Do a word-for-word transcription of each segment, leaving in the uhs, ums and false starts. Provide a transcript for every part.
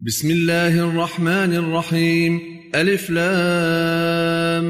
بسم الله الرحمن الرحيم. ألف لام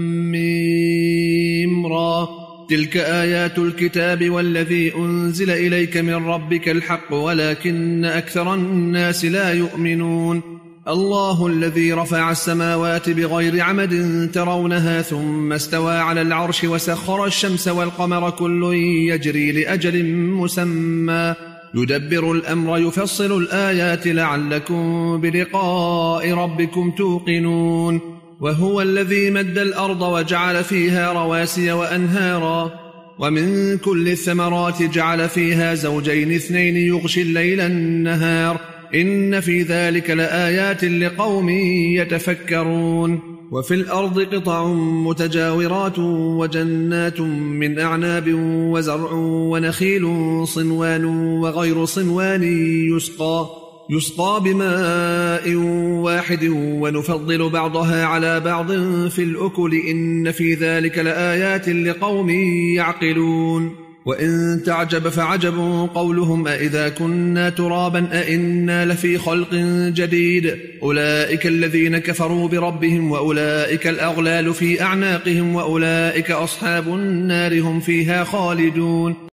ميم را. تلك آيات الكتاب والذي أنزل إليك من ربك الحق ولكن أكثر الناس لا يؤمنون. الله الذي رفع السماوات بغير عمد ترونها ثم استوى على العرش وسخر الشمس والقمر كل يجري لأجل مسمى يدبر الأمر يفصل الآيات لعلكم بلقاء ربكم توقنون. وهو الذي مد الأرض وجعل فيها رواسي وأنهارا ومن كل الثمرات جعل فيها زوجين اثنين يغشي الليل النهار إن في ذلك لآيات لقوم يتفكرون. وفي الأرض قطع متجاورات وجنات من أعناب وزرع ونخيل صنوان وغير صنوان يسقى يسقى بماء واحد ونفضل بعضها على بعض في الأكل إن في ذلك لآيات لقوم يعقلون. وإن تعجب فعجب قولهم أإذا كنا ترابا أإنا لفي خلق جديد أولئك الذين كفروا بربهم وأولئك الأغلال في أعناقهم وأولئك أصحاب النار هم فيها خالدون.